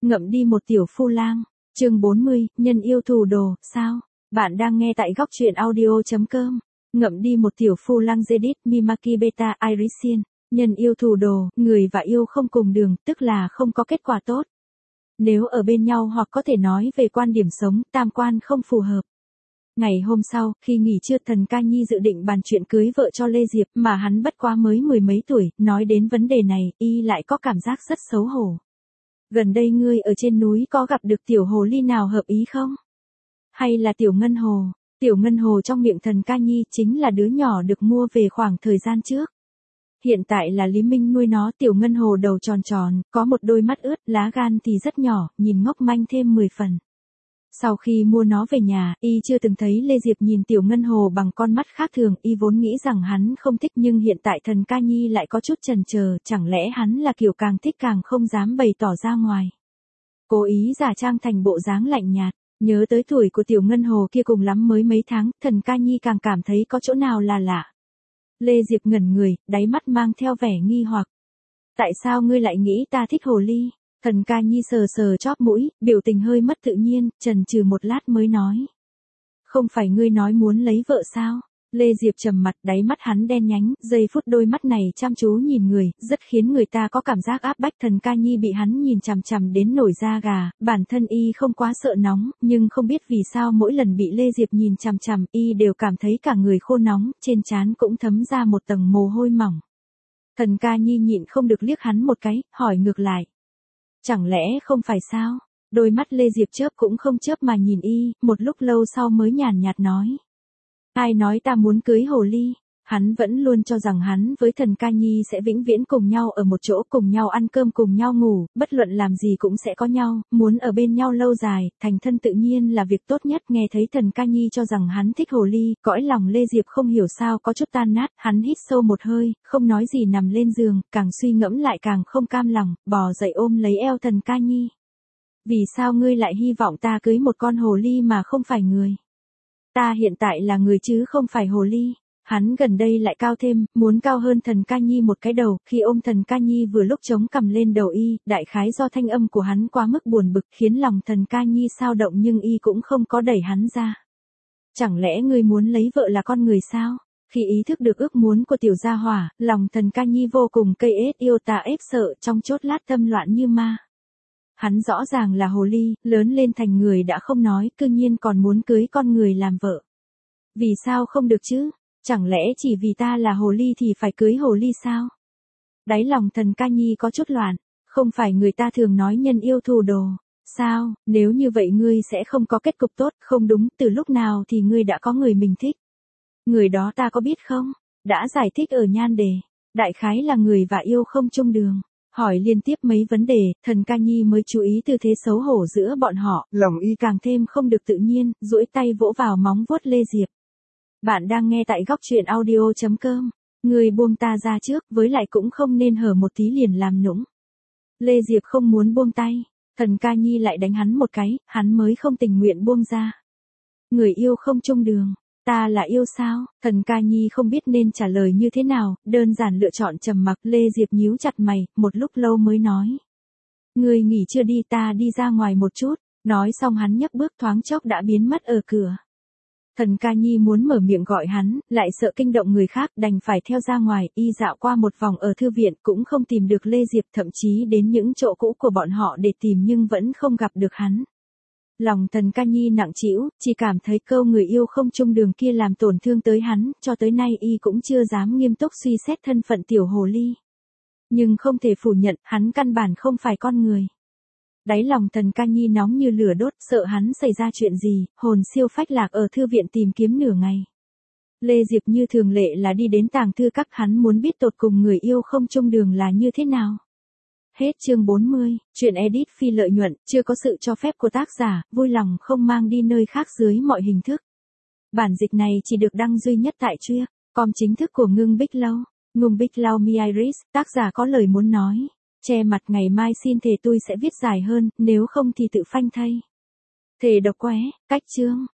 Ngậm đi một tiểu phu lang. Chương 40, nhân yêu thù đồ, sao? Bạn đang nghe tại góc truyện audio.com. Ngậm đi một tiểu phu lang Zedit Mimaki Beta Irisian. Nhân yêu thù đồ, người và yêu không cùng đường, tức là không có kết quả tốt. Nếu ở bên nhau hoặc có thể nói về quan điểm sống, tam quan không phù hợp. Ngày hôm sau, khi nghỉ trưa Thần Ca Nhi dự định bàn chuyện cưới vợ cho Lê Diệp mà hắn bất quá mới mười mấy tuổi, nói đến vấn đề này, y lại có cảm giác rất xấu hổ. Gần đây ngươi ở trên núi có gặp được tiểu hồ ly nào hợp ý không? Hay là tiểu ngân hồ? Tiểu ngân hồ trong miệng Thần Ca Nhi chính là đứa nhỏ được mua về khoảng thời gian trước. Hiện tại là Lý Minh nuôi nó. Tiểu ngân hồ đầu tròn tròn, có một đôi mắt ướt, lá gan thì rất nhỏ, nhìn ngốc manh thêm 10 phần. Sau khi mua nó về nhà, y chưa từng thấy Lê Diệp nhìn tiểu ngân hồ bằng con mắt khác thường, y vốn nghĩ rằng hắn không thích nhưng hiện tại Thần Ca Nhi lại có chút chần chờ, chẳng lẽ hắn là kiểu càng thích càng không dám bày tỏ ra ngoài. Cố ý giả trang thành bộ dáng lạnh nhạt, nhớ tới tuổi của tiểu ngân hồ kia cùng lắm mới mấy tháng, Thần Ca Nhi càng cảm thấy có chỗ nào là lạ. Lê Diệp ngẩn người, đáy mắt mang theo vẻ nghi hoặc. Tại sao ngươi lại nghĩ ta thích hồ ly? Thần Ca Nhi sờ sờ chóp mũi, biểu tình hơi mất tự nhiên, chần chừ một lát mới nói. Không phải ngươi nói muốn lấy vợ sao? Lê Diệp trầm mặt, đáy mắt hắn đen nhánh, giây phút đôi mắt này chăm chú nhìn người, rất khiến người ta có cảm giác áp bách. Thần Ca Nhi bị hắn nhìn chằm chằm đến nổi da gà, bản thân y không quá sợ nóng, nhưng không biết vì sao mỗi lần bị Lê Diệp nhìn chằm chằm, y đều cảm thấy cả người khô nóng, trên trán cũng thấm ra một tầng mồ hôi mỏng. Thần Ca Nhi nhịn không được liếc hắn một cái, hỏi ngược lại. Chẳng lẽ không phải sao? Đôi mắt Lê Diệp chớp cũng không chớp mà nhìn y, một lúc lâu sau mới nhàn nhạt nói. Ai nói ta muốn cưới hồ ly? Hắn vẫn luôn cho rằng hắn với Thần Ca Nhi sẽ vĩnh viễn cùng nhau ở một chỗ, cùng nhau ăn cơm, cùng nhau ngủ, bất luận làm gì cũng sẽ có nhau, muốn ở bên nhau lâu dài, thành thân tự nhiên là việc tốt nhất. Nghe thấy Thần Ca Nhi cho rằng hắn thích hồ ly, cõi lòng Lê Diệp không hiểu sao có chút tan nát, hắn hít sâu một hơi, không nói gì nằm lên giường, càng suy ngẫm lại càng không cam lòng, bò dậy ôm lấy eo Thần Ca Nhi. Vì sao ngươi lại hy vọng ta cưới một con hồ ly mà không phải người? Ta hiện tại là người chứ không phải hồ ly. Hắn gần đây lại cao thêm, muốn cao hơn Thần Ca Nhi một cái đầu, khi ôm Thần Ca Nhi vừa lúc chống cằm lên đầu y, đại khái do thanh âm của hắn quá mức buồn bực khiến lòng Thần Ca Nhi xao động nhưng y cũng không có đẩy hắn ra. Chẳng lẽ ngươi muốn lấy vợ là con người sao? Khi ý thức được ước muốn của tiểu gia hỏa, lòng Thần Ca Nhi vô cùng cây ết yêu tà ép sợ, trong chốt lát tâm loạn như ma. Hắn rõ ràng là hồ ly, lớn lên thành người đã không nói, cư nhiên còn muốn cưới con người làm vợ. Vì sao không được chứ? Chẳng lẽ chỉ vì ta là hồ ly thì phải cưới hồ ly sao? Đáy lòng Thần Ca Nhi có chút loạn, không phải người ta thường nói nhân yêu thù đồ. Sao, nếu như vậy ngươi sẽ không có kết cục tốt, không đúng, từ lúc nào thì ngươi đã có người mình thích? Người đó ta có biết không? Đã giải thích ở nhan đề, đại khái là người và yêu không chung đường. Hỏi liên tiếp mấy vấn đề, Thần Ca Nhi mới chú ý tư thế xấu hổ giữa bọn họ, lòng y càng thêm không được tự nhiên, duỗi tay vỗ vào móng vuốt Lê Diệp. Bạn đang nghe tại góc truyện audio.com. Người buông ta ra trước, với lại cũng không nên hở một tí liền làm nũng. Lê Diệp không muốn buông tay, Thần Ca Nhi lại đánh hắn một cái, hắn mới không tình nguyện buông ra. Người yêu không chung đường, ta là yêu sao? Thần Ca Nhi không biết nên trả lời như thế nào, đơn giản lựa chọn trầm mặc. Lê Diệp nhíu chặt mày, một lúc lâu mới nói. Người nghỉ chưa đi, ta đi ra ngoài một chút. Nói xong hắn nhấc bước thoáng chốc đã biến mất ở cửa. Thần Ca Nhi muốn mở miệng gọi hắn, lại sợ kinh động người khác, đành phải theo ra ngoài. Y dạo qua một vòng ở thư viện cũng không tìm được Lê Diệp, thậm chí đến những chỗ cũ của bọn họ để tìm nhưng vẫn không gặp được hắn. Lòng Thần Ca Nhi nặng trĩu, chỉ cảm thấy câu người yêu không chung đường kia làm tổn thương tới hắn, cho tới nay y cũng chưa dám nghiêm túc suy xét thân phận tiểu hồ ly. Nhưng không thể phủ nhận, hắn căn bản không phải con người. Đáy lòng Thần Ca Nhi nóng như lửa đốt, sợ hắn xảy ra chuyện gì, hồn siêu phách lạc ở thư viện tìm kiếm nửa ngày. Lê Diệp như thường lệ là đi đến tàng thư các, hắn muốn biết tột cùng người yêu không chung đường là như thế nào. Hết chương 40, chuyện edit phi lợi nhuận, chưa có sự cho phép của tác giả, vui lòng không mang đi nơi khác dưới mọi hình thức. Bản dịch này chỉ được đăng duy nhất tại Truyện.com chính thức của Ngưng Bích Lâu. Ngưng Bích Lâu Mi Iris, tác giả có lời muốn nói. Che mặt ngày mai xin thề tôi sẽ viết dài hơn, nếu không thì tự phanh thây. Thề độc qué, cách chương.